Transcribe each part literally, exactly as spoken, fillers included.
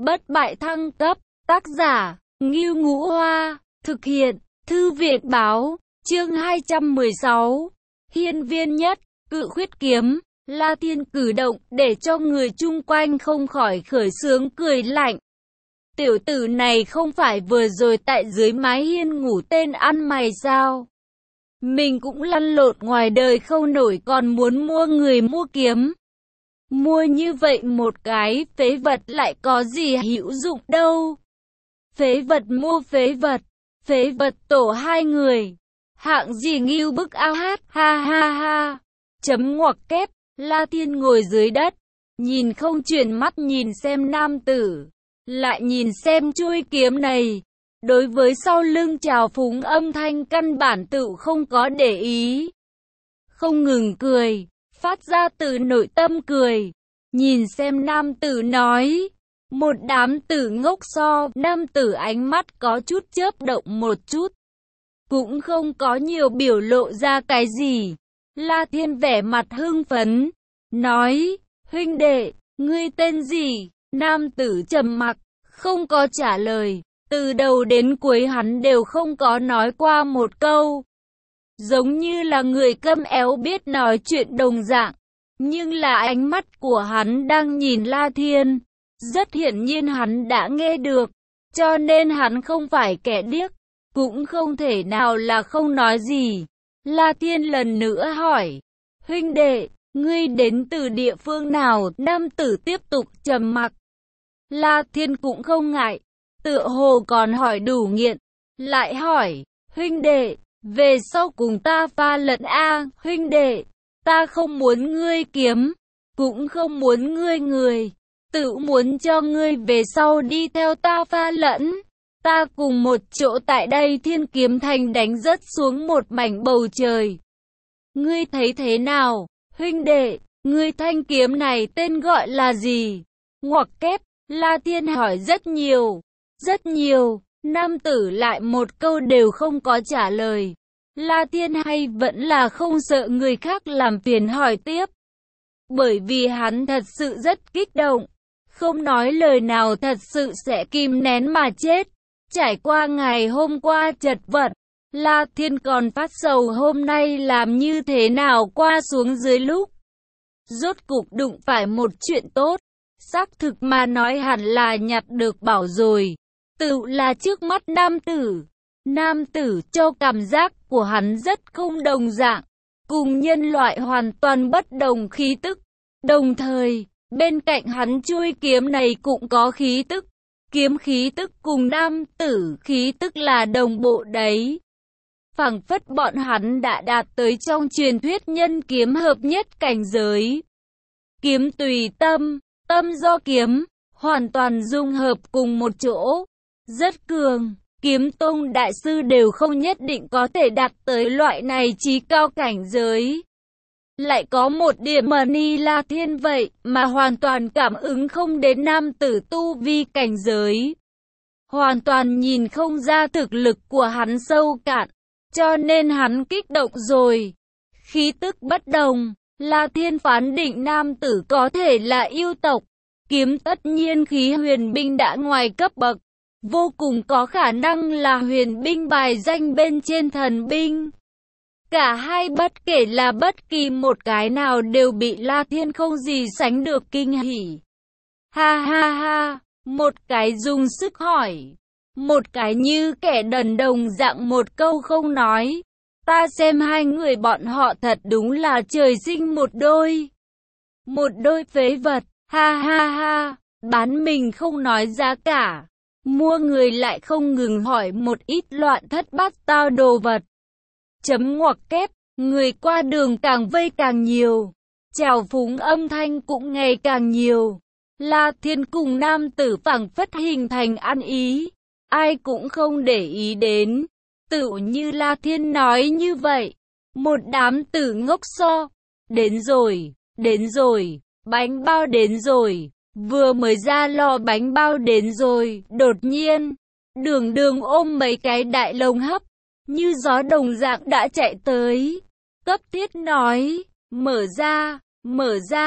bất bại thăng cấp, tác giả, Ngưu Ngũ Hoa, thực hiện, Thư viện Báo, chương hai trăm mười sáu, hiên viên nhất, cự khuyết kiếm, La Thiên cử động, để cho người chung quanh không khỏi khởi xướng cười lạnh. Tiểu tử này không phải vừa rồi tại dưới mái hiên ngủ tên ăn mày sao? Mình cũng lăn lộn ngoài đời không nổi còn muốn mua người mua kiếm. Mua như vậy một cái phế vật lại có gì hữu dụng đâu. Phế vật mua phế vật, phế vật tổ hai người. Hạng gì ngưu bức ao hát, ha ha ha. Chấm ngoặc kép, La Thiên ngồi dưới đất, nhìn không chuyển mắt nhìn xem nam tử, lại nhìn xem chuôi kiếm này. Đối với sau lưng trào phúng âm thanh căn bản tự không có để ý. Không ngừng cười, phát ra từ nội tâm cười. Nhìn xem nam tử nói, một đám tử ngốc so, nam tử ánh mắt có chút chớp động một chút. Cũng không có nhiều biểu lộ ra cái gì. La Thiên vẻ mặt hưng phấn, nói, huynh đệ, ngươi tên gì? Nam tử trầm mặc, không có trả lời. Từ đầu đến cuối hắn đều không có nói qua một câu. Giống như là người câm éo biết nói chuyện đồng dạng. Nhưng là ánh mắt của hắn đang nhìn La Thiên. Rất hiển nhiên hắn đã nghe được. Cho nên hắn không phải kẻ điếc. Cũng không thể nào là không nói gì. La Thiên lần nữa hỏi. Huynh đệ, ngươi đến từ địa phương nào? Nam tử tiếp tục trầm mặc. La Thiên cũng không ngại. Tựa hồ còn hỏi đủ nghiện. Lại hỏi. Huynh đệ, về sau cùng ta pha lẫn a. Huynh đệ, ta không muốn ngươi kiếm. Cũng không muốn ngươi người. Tự muốn cho ngươi về sau đi theo ta pha lẫn. Ta cùng một chỗ tại đây Thiên Kiếm Thành đánh rớt xuống một mảnh bầu trời. Ngươi thấy thế nào? Huynh đệ, ngươi thanh kiếm này tên gọi là gì? Ngoặc kép, La Thiên hỏi rất nhiều. Rất nhiều, nam tử lại một câu đều không có trả lời. La Thiên hay vẫn là không sợ người khác làm phiền hỏi tiếp. Bởi vì hắn thật sự rất kích động. Không nói lời nào thật sự sẽ kìm nén mà chết. Trải qua ngày hôm qua chật vật, La Thiên còn phát sầu hôm nay làm như thế nào qua xuống dưới lúc. Rốt cục đụng phải một chuyện tốt. Xác thực mà nói hẳn là nhặt được bảo rồi. Tự là trước mắt nam tử. Nam tử cho cảm giác của hắn rất không đồng dạng. Cùng nhân loại hoàn toàn bất đồng khí tức. Đồng thời, bên cạnh hắn chuôi kiếm này cũng có khí tức. Kiếm khí tức cùng nam tử khí tức là đồng bộ đấy. Phảng phất bọn hắn đã đạt tới trong truyền thuyết nhân kiếm hợp nhất cảnh giới. Kiếm tùy tâm, tâm do kiếm, hoàn toàn dung hợp cùng một chỗ. Rất cường, kiếm tông đại sư đều không nhất định có thể đạt tới loại này chí cao cảnh giới. Lại có một điểm mà ni La Thiên vậy mà hoàn toàn cảm ứng không đến nam tử tu vi cảnh giới. Hoàn toàn nhìn không ra thực lực của hắn sâu cạn, cho nên hắn kích động rồi. Khí tức bất đồng, La Thiên phán định nam tử có thể là yêu tộc. Kiếm tất nhiên khí huyền binh đã ngoài cấp bậc. Vô cùng có khả năng là huyền binh bài danh bên trên thần binh. Cả hai bất kể là bất kỳ một cái nào đều bị La Thiên không gì sánh được kinh hỉ. Ha ha ha, một cái dùng sức hỏi. Một cái như kẻ đần đồng dạng một câu không nói. Ta xem hai người bọn họ thật đúng là trời sinh một đôi. Một đôi phế vật, ha ha ha, bán mình không nói giá cả. Mua người lại không ngừng hỏi một ít loạn thất bát tao đồ vật. Chấm ngoặc kép, người qua đường càng vây càng nhiều. Trào phúng âm thanh cũng ngày càng nhiều. La Thiên cùng nam tử phảng phất hình thành ăn ý. Ai cũng không để ý đến. Tự như La Thiên nói như vậy. Một đám tử ngốc so. Đến rồi, đến rồi, bánh bao đến rồi. Vừa mới ra lò bánh bao đến rồi, đột nhiên, đường đường ôm mấy cái đại lồng hấp, như gió đồng dạng đã chạy tới. Cấp thiết nói, mở ra, mở ra,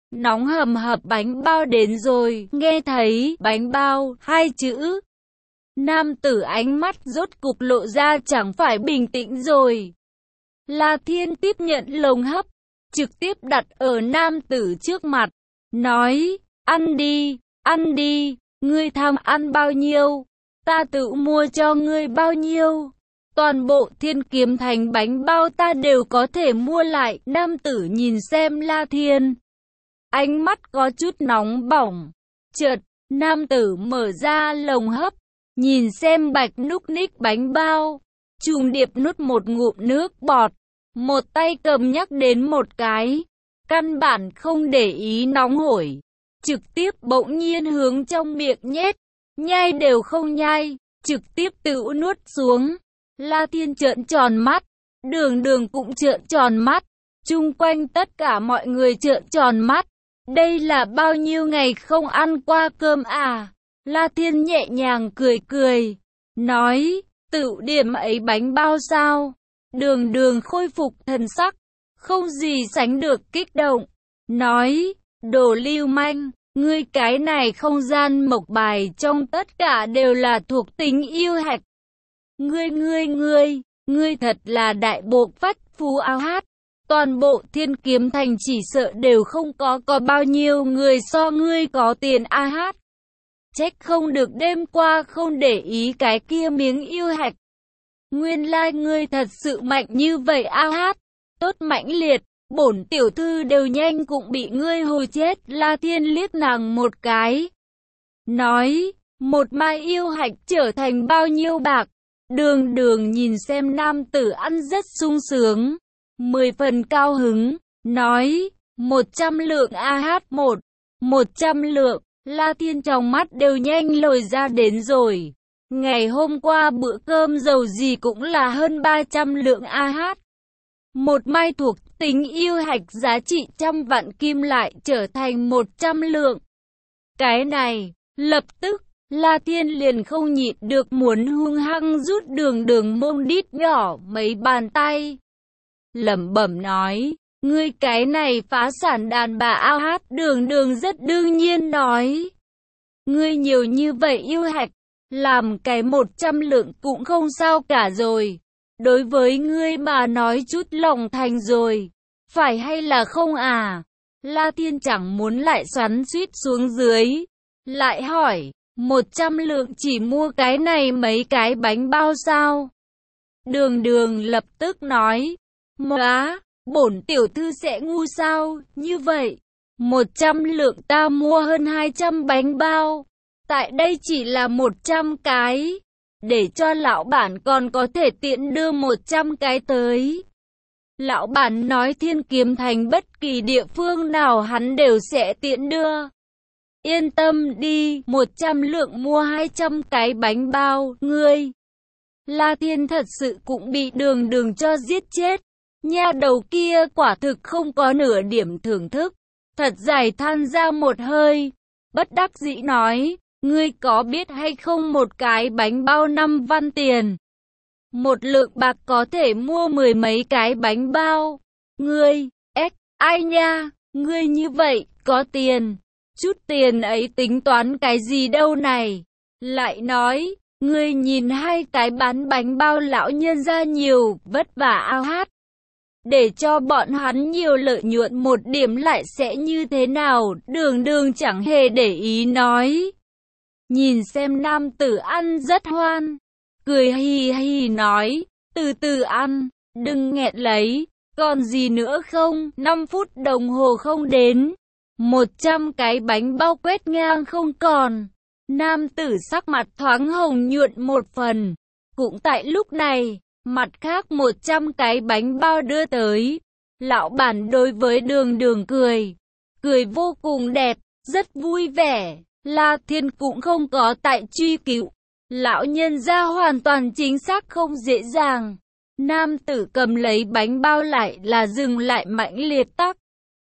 nóng hầm hập bánh bao đến rồi. Nghe thấy bánh bao hai chữ, nam tử ánh mắt rốt cục lộ ra chẳng phải bình tĩnh rồi. La Thiên tiếp nhận lồng hấp, trực tiếp đặt ở nam tử trước mặt, nói, ăn đi, ăn đi, ngươi tham ăn bao nhiêu, ta tự mua cho ngươi bao nhiêu. Toàn bộ Thiên Kiếm Thành bánh bao ta đều có thể mua lại. Nam tử nhìn xem La Thiên, ánh mắt có chút nóng bỏng. Chợt, nam tử mở ra lồng hấp, nhìn xem bạch núc ních bánh bao, trùng điệp nuốt một ngụm nước bọt, một tay cầm nhắc đến một cái, căn bản không để ý nóng hổi, trực tiếp bỗng nhiên hướng trong miệng nhét, nhai đều không nhai, trực tiếp tự nuốt xuống. La Thiên trợn tròn mắt, Đường Đường cũng trợn tròn mắt, chung quanh tất cả mọi người trợn tròn mắt. Đây là bao nhiêu ngày không ăn qua cơm à? La Thiên nhẹ nhàng cười cười, nói, tự điểm ấy bánh bao sao? Đường Đường khôi phục thần sắc, không gì sánh được kích động, nói, đồ lưu manh, ngươi cái này không gian mộc bài trong tất cả đều là thuộc tính yêu hạch. Ngươi ngươi ngươi, ngươi thật là đại bộ phách phú áo hát. Toàn bộ Thiên Kiếm Thành chỉ sợ đều không có có bao nhiêu người so ngươi có tiền a hát. Trách không được đêm qua không để ý cái kia miếng yêu hạch. Nguyên lai like ngươi thật sự mạnh như vậy a hát. Tốt mãnh liệt, bổn tiểu thư đều nhanh cũng bị ngươi hồi chết. La Thiên liếc nàng một cái, nói, một mai yêu hạch trở thành bao nhiêu bạc. Đường Đường nhìn xem nam tử ăn rất sung sướng, mười phần cao hứng, nói, một trăm lượng a hát một, một trăm lượng. La Thiên trong mắt đều nhanh lồi ra đến rồi. Ngày hôm qua bữa cơm dầu gì cũng là hơn ba trăm lượng a hát. Một mai thuộc tính yêu hạch giá trị trăm vạn kim lại trở thành một trăm lượng. Cái này, lập tức, La Thiên liền không nhịn được muốn hung hăng rút Đường Đường mông đít nhỏ mấy bàn tay. Lẩm bẩm nói, ngươi cái này phá sản đàn bà ao hát. Đường Đường rất đương nhiên nói, ngươi nhiều như vậy yêu hạch, làm cái một trăm lượng cũng không sao cả rồi. Đối với ngươi mà nói chút lòng thành rồi, phải hay là không à? La Thiên chẳng muốn lại xoắn suýt xuống dưới, lại hỏi, một trăm lượng chỉ mua cái này mấy cái bánh bao sao? Đường Đường lập tức nói, móa, bổn tiểu thư sẽ ngu sao, như vậy, một trăm lượng ta mua hơn hai trăm bánh bao, tại đây chỉ là một trăm cái, để cho lão bản còn có thể tiện đưa một trăm cái tới. Lão bản nói Thiên Kiếm Thành bất kỳ địa phương nào hắn đều sẽ tiện đưa. Yên tâm đi, một trăm lượng mua hai trăm cái bánh bao, ngươi. La Thiên thật sự cũng bị Đường Đường cho giết chết. Nha đầu kia quả thực không có nửa điểm thưởng thức, thật dài than ra một hơi, bất đắc dĩ nói, ngươi có biết hay không một cái bánh bao năm văn tiền. Một lượng bạc có thể mua mười mấy cái bánh bao. Ngươi, ếch, ai nha, ngươi như vậy, có tiền, chút tiền ấy tính toán cái gì đâu này. Lại nói, ngươi nhìn hai cái bán bánh bao lão nhân ra nhiều, vất vả ao hát. Để cho bọn hắn nhiều lợi nhuận một điểm lại sẽ như thế nào? Đường Đường chẳng hề để ý nói. Nhìn xem nam tử ăn rất hoan, cười hì hì nói, từ từ ăn, đừng nghẹn lấy, còn gì nữa không? năm phút đồng hồ không đến, một trăm cái bánh bao quét ngang không còn. Nam tử sắc mặt thoáng hồng nhuận một phần. Cũng tại lúc này, mặt khác một trăm cái bánh bao đưa tới. Lão bản đối với Đường Đường cười, cười vô cùng đẹp, rất vui vẻ. La Thiên cũng không có tại truy cứu. Lão nhân gia hoàn toàn chính xác không dễ dàng. Nam tử cầm lấy bánh bao lại là dừng lại mãnh liệt tắc.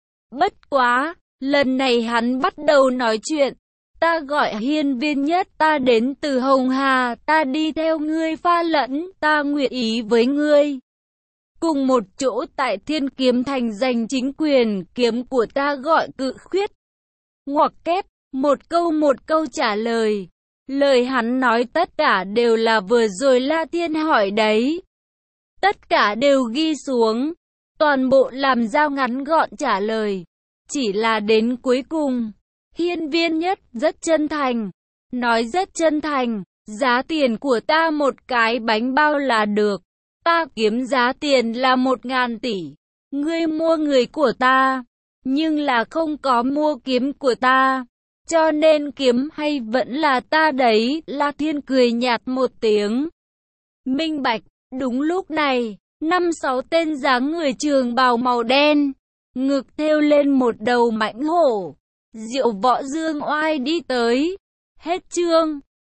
Bất quá, lần này hắn bắt đầu nói chuyện. Ta gọi Hiên Viên Nhất, ta đến từ Hồng Hà, ta đi theo ngươi pha lẫn, ta nguyện ý với ngươi. cùng một chỗ tại Thiên Kiếm Thành giành chính quyền, kiếm của ta gọi Cự Khuyết. Ngoặc kép, một câu một câu trả lời. Lời hắn nói tất cả đều là vừa rồi La Thiên hỏi đấy. Tất cả đều ghi xuống, toàn bộ làm Giao ngắn gọn trả lời. Chỉ là đến cuối cùng, Hiên Viên Nhất rất chân thành, nói rất chân thành, giá tiền của ta một cái bánh bao là được. Ta kiếm giá tiền là một ngàn tỷ. Ngươi mua người của ta, nhưng là không có mua kiếm của ta. Cho nên kiếm hay vẫn là ta đấy. La Thiên cười nhạt một tiếng. Minh bạch. Đúng lúc này, năm sáu tên dáng người trường bào màu đen, ngực thêu lên một đầu mãnh hổ. Diệu Võ Dương Oai đi tới. Hết chương.